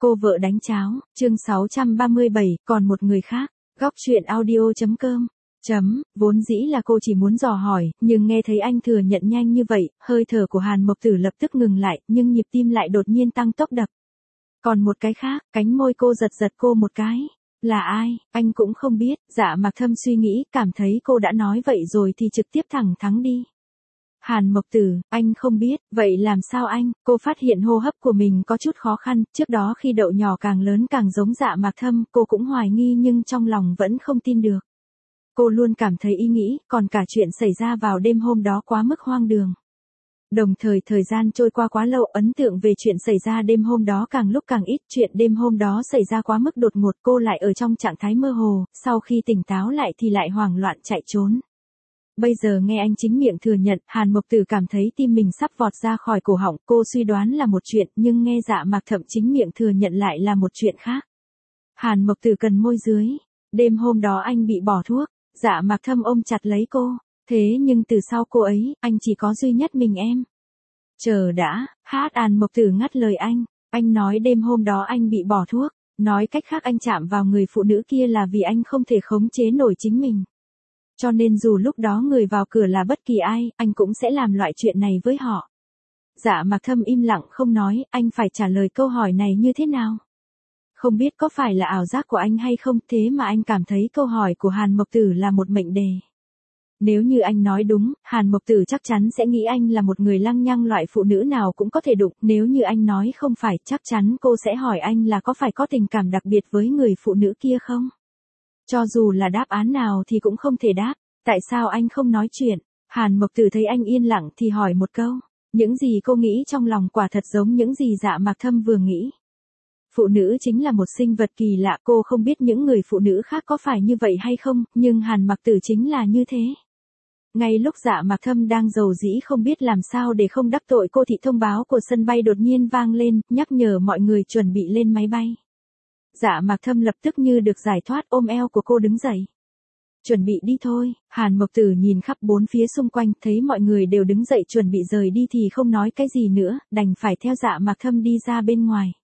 Cô vợ đánh cháo, chương 637, còn một người khác. Góc truyện audio.com. Vốn dĩ là cô chỉ muốn dò hỏi, nhưng nghe thấy anh thừa nhận nhanh như vậy, hơi thở của Hàn Mộc Tử lập tức ngừng lại, nhưng nhịp tim lại đột nhiên tăng tốc đập. Còn một cái khác, cánh môi cô giật giật cô một cái. Là ai, anh cũng không biết. Dạ Mạc Thâm suy nghĩ, cảm thấy cô đã nói vậy rồi thì trực tiếp thẳng thắn đi. Hàn Mộc Tử, anh không biết, vậy làm sao anh? Cô phát hiện hô hấp của mình có chút khó khăn, trước đó khi đậu nhỏ càng lớn càng giống Dạ Mạc Thâm, cô cũng hoài nghi nhưng trong lòng vẫn không tin được. Cô luôn cảm thấy ý nghĩ, còn cả chuyện xảy ra vào đêm hôm đó quá mức hoang đường. Đồng thời thời gian trôi qua quá lâu, ấn tượng về chuyện xảy ra đêm hôm đó càng lúc càng ít, chuyện đêm hôm đó xảy ra quá mức đột ngột, cô lại ở trong trạng thái mơ hồ, sau khi tỉnh táo lại thì lại hoảng loạn chạy trốn. Bây giờ nghe anh chính miệng thừa nhận, Hàn Mộc Tử cảm thấy tim mình sắp vọt ra khỏi cổ họng, cô suy đoán là một chuyện, nhưng nghe Dạ Mạc Thâm chính miệng thừa nhận lại là một chuyện khác. Hàn Mộc Tử cần môi dưới. Đêm hôm đó anh bị bỏ thuốc. Dạ Mạc Thâm ôm chặt lấy cô. Thế nhưng từ sau cô ấy, anh chỉ có duy nhất mình em. Chờ đã, Hàn Mộc Tử ngắt lời anh. Anh nói đêm hôm đó anh bị bỏ thuốc. Nói cách khác anh chạm vào người phụ nữ kia là vì anh không thể khống chế nổi chính mình. Cho nên dù lúc đó người vào cửa là bất kỳ ai, anh cũng sẽ làm loại chuyện này với họ. Dạ Mạc Thâm im lặng không nói, anh phải trả lời câu hỏi này như thế nào? Không biết có phải là ảo giác của anh hay không, thế mà anh cảm thấy câu hỏi của Hàn Mộc Tử là một mệnh đề. Nếu như anh nói đúng, Hàn Mộc Tử chắc chắn sẽ nghĩ anh là một người lăng nhăng loại phụ nữ nào cũng có thể đụng, nếu như anh nói không phải, chắc chắn cô sẽ hỏi anh là có phải có tình cảm đặc biệt với người phụ nữ kia không? Cho dù là đáp án nào thì cũng không thể đáp, tại sao anh không nói chuyện? Hàn Mộc Tử thấy anh yên lặng thì hỏi một câu, những gì cô nghĩ trong lòng quả thật giống những gì Dạ Mạc Thâm vừa nghĩ. Phụ nữ chính là một sinh vật kỳ lạ, cô không biết những người phụ nữ khác có phải như vậy hay không, nhưng Hàn Mộc Tử chính là như thế. Ngay lúc Dạ Mạc Thâm đang rầu rĩ không biết làm sao để không đắc tội cô thì thông báo của sân bay đột nhiên vang lên, nhắc nhở mọi người chuẩn bị lên máy bay. Dạ Mạc Thâm lập tức như được giải thoát, ôm eo của cô đứng dậy. Chuẩn bị đi thôi. Hàn Mộc Tử nhìn khắp bốn phía xung quanh, thấy mọi người đều đứng dậy chuẩn bị rời đi thì không nói cái gì nữa, đành phải theo Dạ Mạc Thâm đi ra bên ngoài.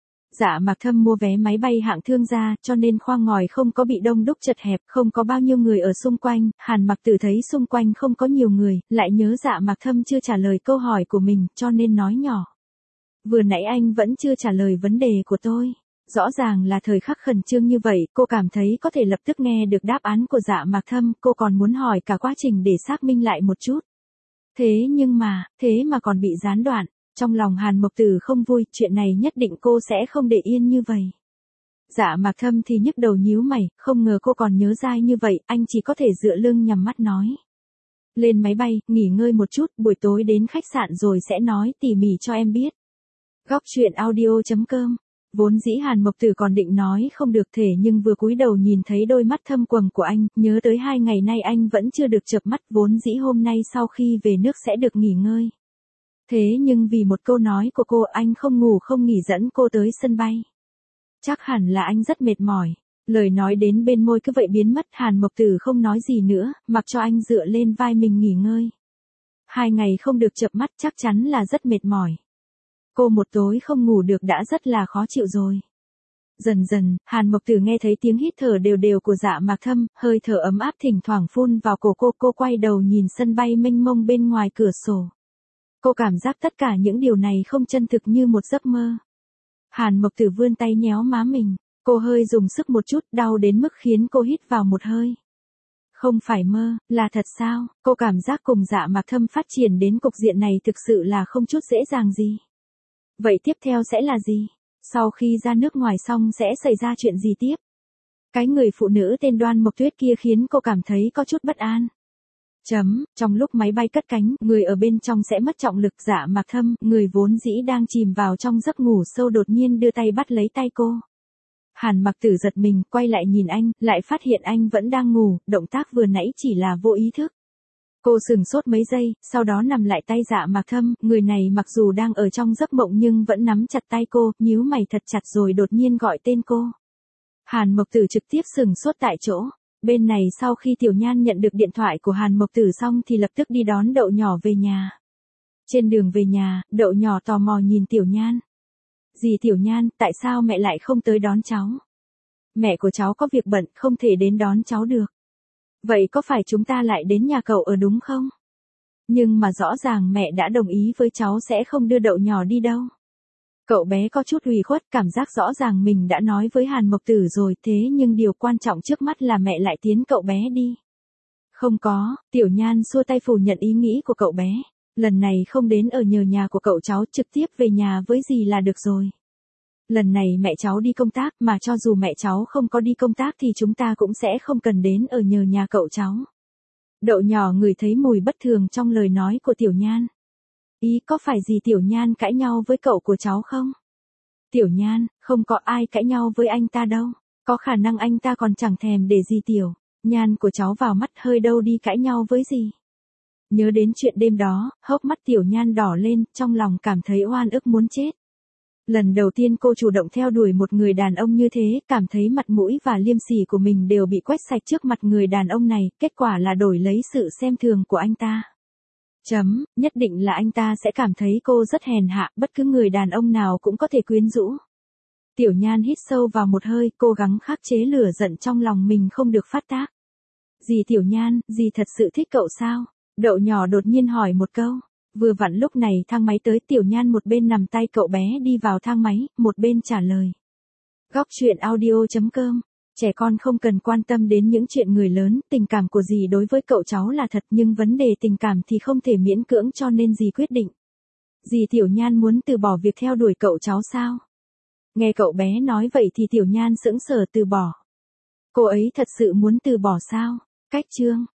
Dạ Mạc Thâm mua vé máy bay hạng thương gia, cho nên khoang ngồi không có bị đông đúc chật hẹp, không có bao nhiêu người ở xung quanh. Hàn Mộc Tử thấy xung quanh không có nhiều người, lại nhớ Dạ Mạc Thâm chưa trả lời câu hỏi của mình, cho nên nói nhỏ. Vừa nãy anh vẫn chưa trả lời vấn đề của tôi. Rõ ràng là thời khắc khẩn trương như vậy, cô cảm thấy có thể lập tức nghe được đáp án của Dạ Mạc Thâm, cô còn muốn hỏi cả quá trình để xác minh lại một chút. Thế mà còn bị gián đoạn. Trong lòng Hàn Mộc Tử không vui, chuyện này nhất định cô sẽ không để yên như vậy. Dạ Mạc Thâm thì nhức đầu nhíu mày, không ngờ cô còn nhớ dai như vậy, anh chỉ có thể dựa lưng nhắm mắt nói. Lên máy bay, nghỉ ngơi một chút, buổi tối đến khách sạn rồi sẽ nói tỉ mỉ cho em biết. Góc truyện audio.com. Vốn dĩ Hàn Mộc Tử còn định nói không được thể nhưng vừa cúi đầu nhìn thấy đôi mắt thâm quầng của anh, nhớ tới 2 ngày nay anh vẫn chưa được chợp mắt, vốn dĩ hôm nay sau khi về nước sẽ được nghỉ ngơi. Thế nhưng vì một câu nói của cô anh không ngủ không nghỉ dẫn cô tới sân bay. Chắc hẳn là anh rất mệt mỏi. Lời nói đến bên môi cứ vậy biến mất, Hàn Mộc Tử không nói gì nữa, mặc cho anh dựa lên vai mình nghỉ ngơi. 2 ngày không được chợp mắt chắc chắn là rất mệt mỏi. Cô một tối không ngủ được đã rất là khó chịu rồi. Dần dần, Hàn Mộc Tử nghe thấy tiếng hít thở đều đều của Dạ Mạc Thâm, hơi thở ấm áp thỉnh thoảng phun vào cổ cô quay đầu nhìn sân bay mênh mông bên ngoài cửa sổ. Cô cảm giác tất cả những điều này không chân thực như một giấc mơ. Hàn Mộc Tử vươn tay nhéo má mình, cô hơi dùng sức một chút, đau đến mức khiến cô hít vào một hơi. Không phải mơ, là thật sao? Cô cảm giác cùng Dạ Mạc Thâm phát triển đến cục diện này thực sự là không chút dễ dàng gì. Vậy tiếp theo sẽ là gì? Sau khi ra nước ngoài xong sẽ xảy ra chuyện gì tiếp? Cái người phụ nữ tên Đoan Mộc Tuyết kia khiến cô cảm thấy có chút bất an. Trong lúc máy bay cất cánh, người ở bên trong sẽ mất trọng lực. Dạ Mạc Thâm, người vốn dĩ đang chìm vào trong giấc ngủ sâu đột nhiên đưa tay bắt lấy tay cô. Hàn Mộc Tử giật mình, quay lại nhìn anh, lại phát hiện anh vẫn đang ngủ, động tác vừa nãy chỉ là vô ý thức. Cô sửng sốt mấy giây, sau đó nằm lại tay Dạ Mạc Thâm, người này mặc dù đang ở trong giấc mộng nhưng vẫn nắm chặt tay cô, nhíu mày thật chặt rồi đột nhiên gọi tên cô. Hàn Mộc Tử trực tiếp sửng sốt tại chỗ. Bên này sau khi Tiểu Nhan nhận được điện thoại của Hàn Mộc Tử xong thì lập tức đi đón Đậu Nhỏ về nhà. Trên đường về nhà, Đậu Nhỏ tò mò nhìn Tiểu Nhan. Dì Tiểu Nhan, tại sao mẹ lại không tới đón cháu? Mẹ của cháu có việc bận, không thể đến đón cháu được. Vậy có phải chúng ta lại đến nhà cậu ở đúng không? Nhưng mà rõ ràng mẹ đã đồng ý với cháu sẽ không đưa Đậu nhỏ đi đâu. Cậu bé có chút ủy khuất, cảm giác rõ ràng mình đã nói với Hàn Mộc Tử rồi, thế nhưng điều quan trọng trước mắt là mẹ lại tiến cậu bé đi. Không có, Tiểu Nhan xua tay phủ nhận ý nghĩ của cậu bé. Lần này không đến ở nhờ nhà của cậu cháu, trực tiếp về nhà với dì là được rồi. Lần này mẹ cháu đi công tác, mà cho dù mẹ cháu không có đi công tác thì chúng ta cũng sẽ không cần đến ở nhờ nhà cậu cháu. Đậu nhỏ ngửi thấy mùi bất thường trong lời nói của Tiểu Nhan. Ý có phải gì Tiểu Nhan cãi nhau với cậu của cháu không? Tiểu Nhan, không có ai cãi nhau với anh ta đâu. Có khả năng anh ta còn chẳng thèm để gì Tiểu Nhan của cháu vào mắt hơi đâu đi cãi nhau với gì. Nhớ đến chuyện đêm đó, hốc mắt Tiểu Nhan đỏ lên, trong lòng cảm thấy oan ức muốn chết. Lần đầu tiên cô chủ động theo đuổi một người đàn ông như thế, cảm thấy mặt mũi và liêm sỉ của mình đều bị quét sạch trước mặt người đàn ông này, kết quả là đổi lấy sự xem thường của anh ta. Nhất định là anh ta sẽ cảm thấy cô rất hèn hạ, bất cứ người đàn ông nào cũng có thể quyến rũ. Tiểu Nhan hít sâu vào một hơi, cố gắng khắc chế lửa giận trong lòng mình không được phát tác. Dì Tiểu Nhan, dì thật sự thích cậu sao? Đậu nhỏ đột nhiên hỏi một câu. Vừa vặn lúc này thang máy tới, Tiểu Nhan một bên nằm tay cậu bé đi vào thang máy, một bên trả lời. Góc truyện audio.com. Trẻ con không cần quan tâm đến những chuyện người lớn, tình cảm của dì đối với cậu cháu là thật, nhưng vấn đề tình cảm thì không thể miễn cưỡng, cho nên dì quyết định. Dì Tiểu Nhan muốn từ bỏ việc theo đuổi cậu cháu sao? Nghe cậu bé nói vậy thì Tiểu Nhan sững sờ, từ bỏ. Cô ấy thật sự muốn từ bỏ sao? Cách chương